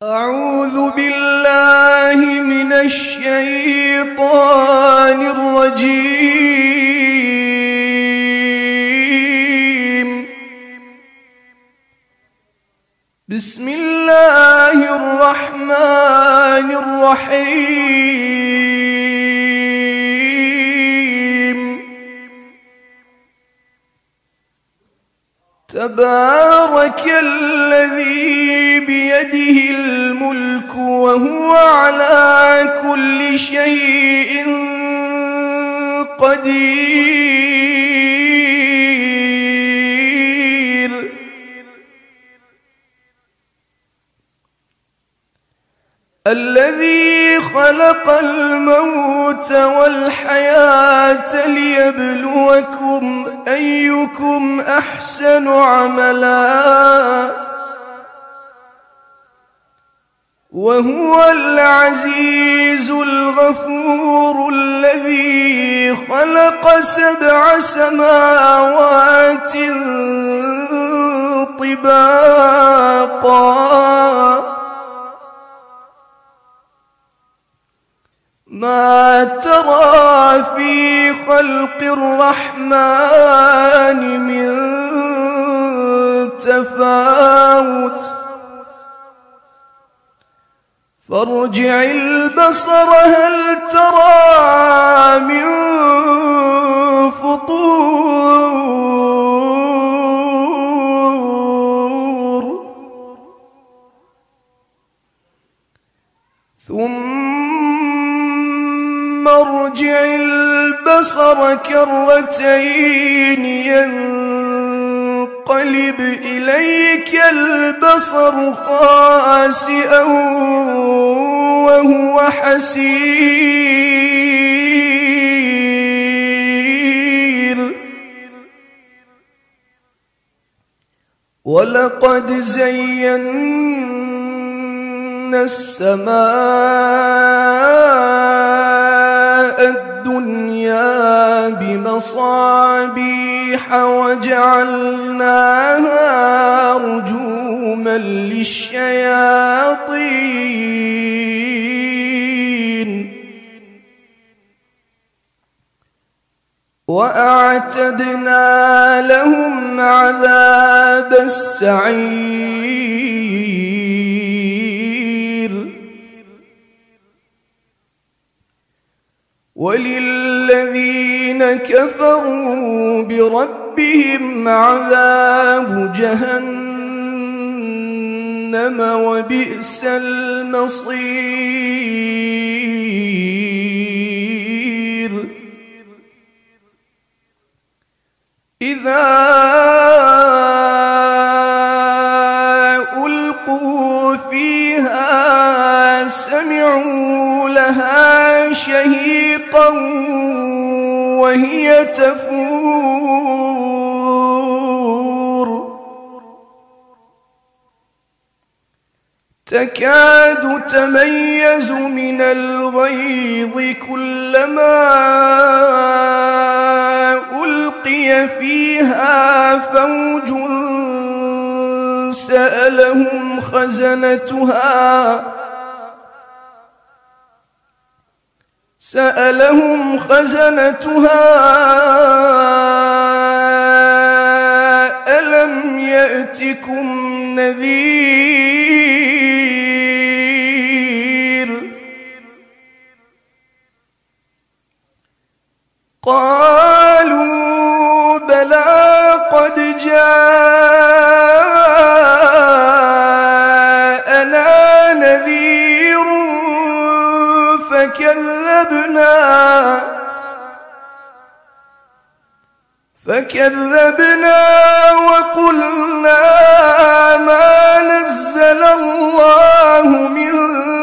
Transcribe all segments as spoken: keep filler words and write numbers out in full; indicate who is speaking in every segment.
Speaker 1: أعوذ بالله من الشيطان الرجيم. بسم الله الرحمن الرحيم. تبارك الذي بيده الملك وهو على كل شيء قدير. الذي خلق الموت والحياة ليبلوكم أيكم أحسن عملا وهو العزيز الغفور. الذي خلق سبع سماوات طباقا ما ترى في خلق الرحمن من تفاوت فارجع البصر هل ترى من فطور ثم ارجع البصر كرتين ينقلب إليك البصر خاسئا وهو حسير. ولقد زينا السماء الدنيا بمصابيح وجعلناها رجوما للشياطين وأعتدنا لهم عذاب السعير. وللذين كفروا بربهم عذاب جهنم وبئس المصير. إذا ألقوا فيها سمعوا لها شهيقا وهي تفور تكاد تميز من الغيظ كلما ألقي فيها فوج سألهم خزنتها سألهم خزنتها ألم يأتكم نذير. قالوا بلى قد جاءنا نذير فكذبنا فكذبنا وقلنا ما نزل الله من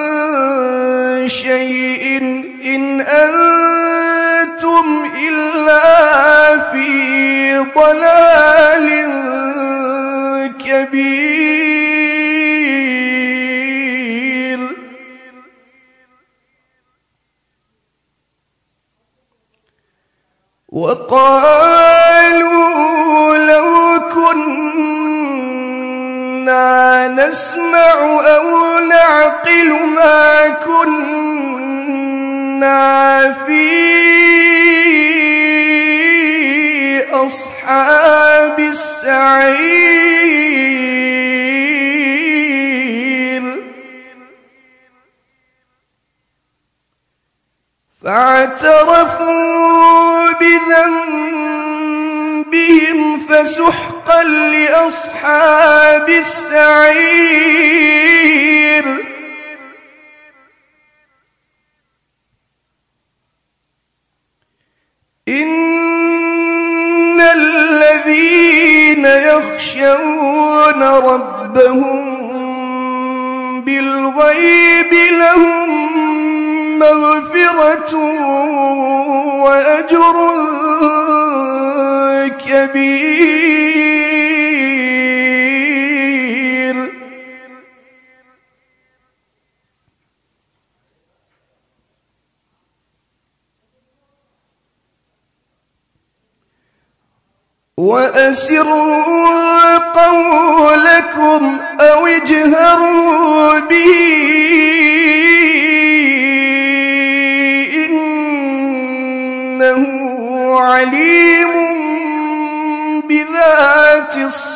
Speaker 1: شيء إن أنتم إلا في ضلال كبير. وقالوا لو كنا نسمع أو نعلم كنا في أصحاب السعير فاعترفوا بذنبهم فسحقا لأصحاب السعير إن الذين يخشون ربهم بالغيب لهم مغفرة وأجر كبير وأسروا قولكم أو اجهروا به إنه عليم بذات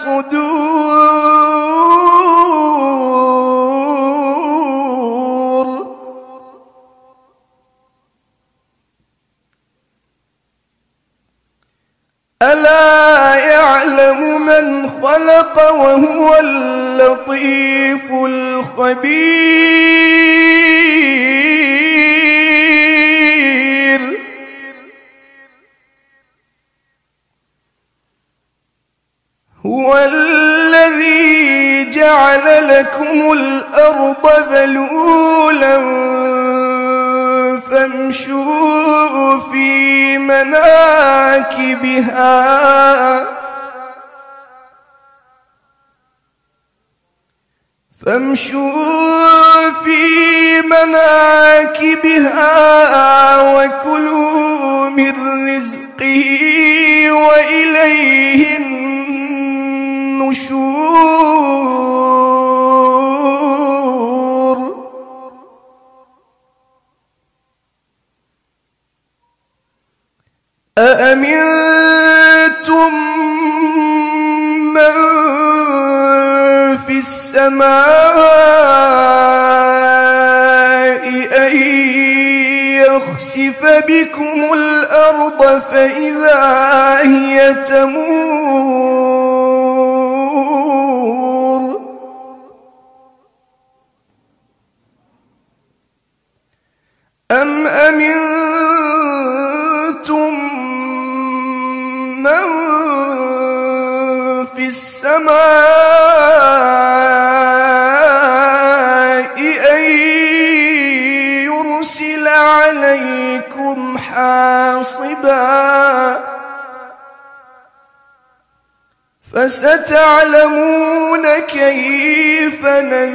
Speaker 1: الصدور ألا يعلم من خلق وهو اللطيف الخبير هو الذي جعل لكم الأرض ذلولا فامشوا في مناكبها فامشوا في مناكبها وكلوا من رزقه وإليه النشور أأمنتم من في السماء أن يخسف بكم الأرض فإذا هي تمور أم أمنتم من في السماء أن يرسل عليكم حاصبا فستعلمون كيف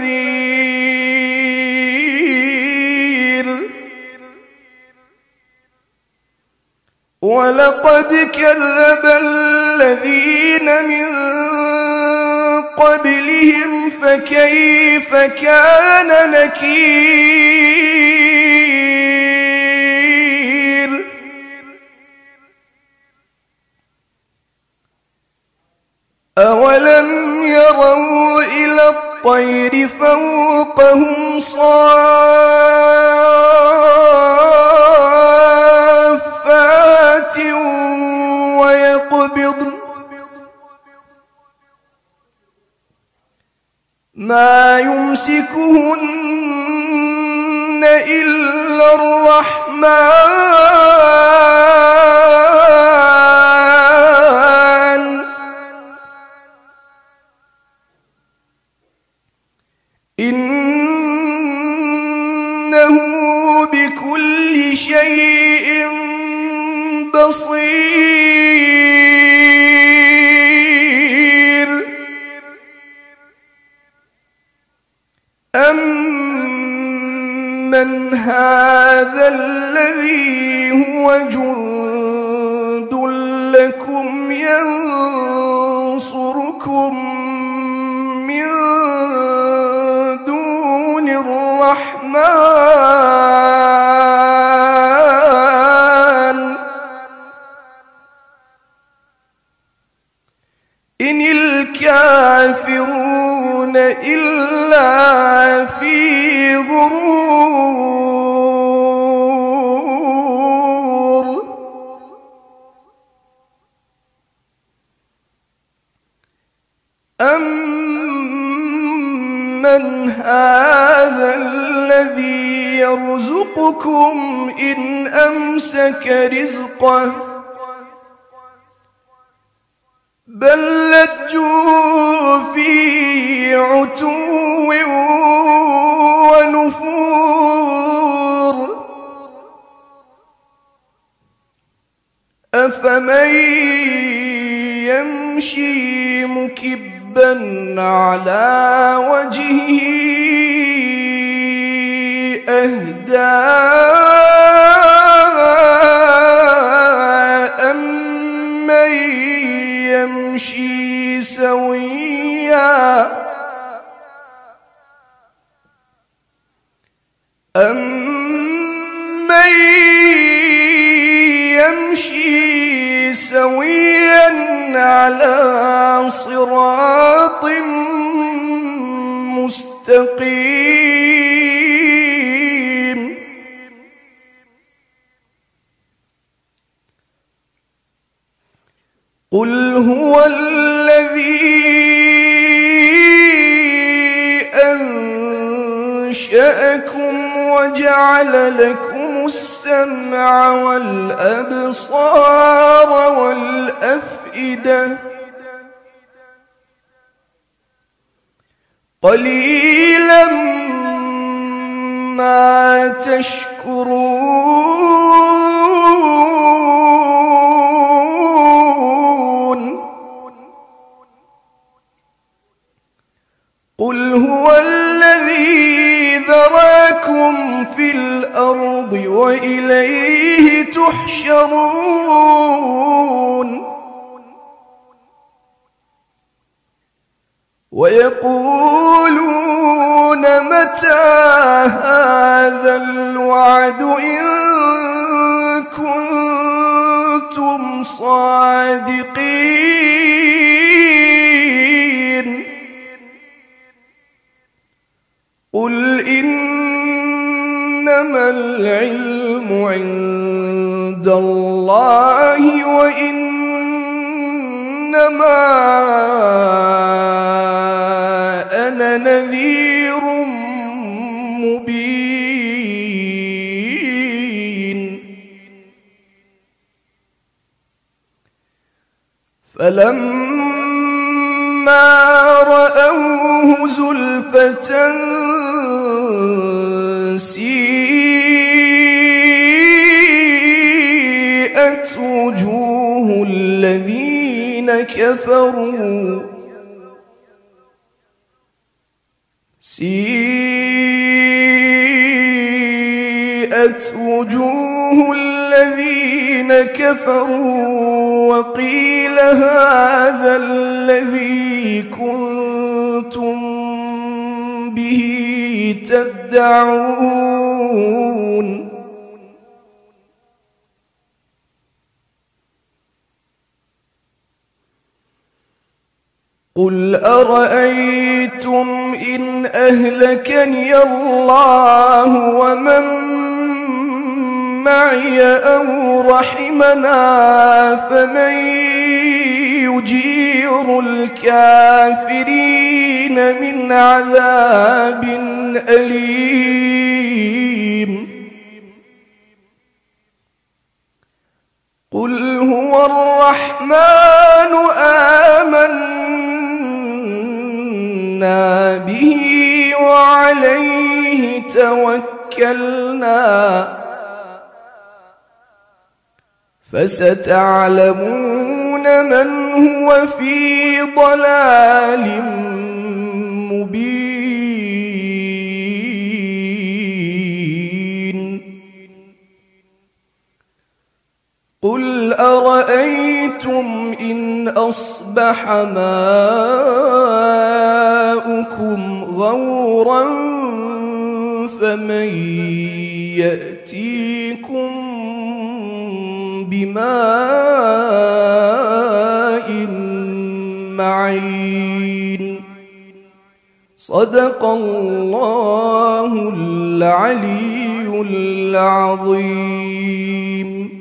Speaker 1: نذير ولقد كذب الذين من قبلهم فكيف كان نكير أولم يروا إلى الطير فوقهم صافات ويقبضن ما يمسكهن إلا الرحمن إنه بكل شيء بصير أمن هذا الذي هو جند لكم ينصركم من دون الرحمن يرزقكم إن أمسك رزقه بل لجوا في عتو ونفور أفمن يمشي مكبا على وجهه أهدى أمن يمشي سويا أمن يمشي سويا على صراط مستقيم قل هو الذي أنشأكم وجعل لكم السمع والأبصار والأفئدة قليلا ما تشكرون قل هو الذي ذراكم في الأرض وإليه تحشرون ويقولون متى هذا الوعد إن كنتم صادقين قل إنما العلم عند الله وإنما أنا نذير مبين فلما رأوه زلفة سيئت وجوه الذين كفروا سيئت وجوه الذين كفروا وقيل هذا الذي كنتم به تدعون قل أرأيتم إن أهلكني الله ومن معي أو رحمنا فمن يجير الكافرين من عذاب أليم قل هو الرحمن آمنا به وعليه توكلنا فستعلمون من هو في ضلال مبين قل أرأيتم إن أصبح ماؤكم غورا فمن يأتيكم بماء معين صدق الله العلي العظيم.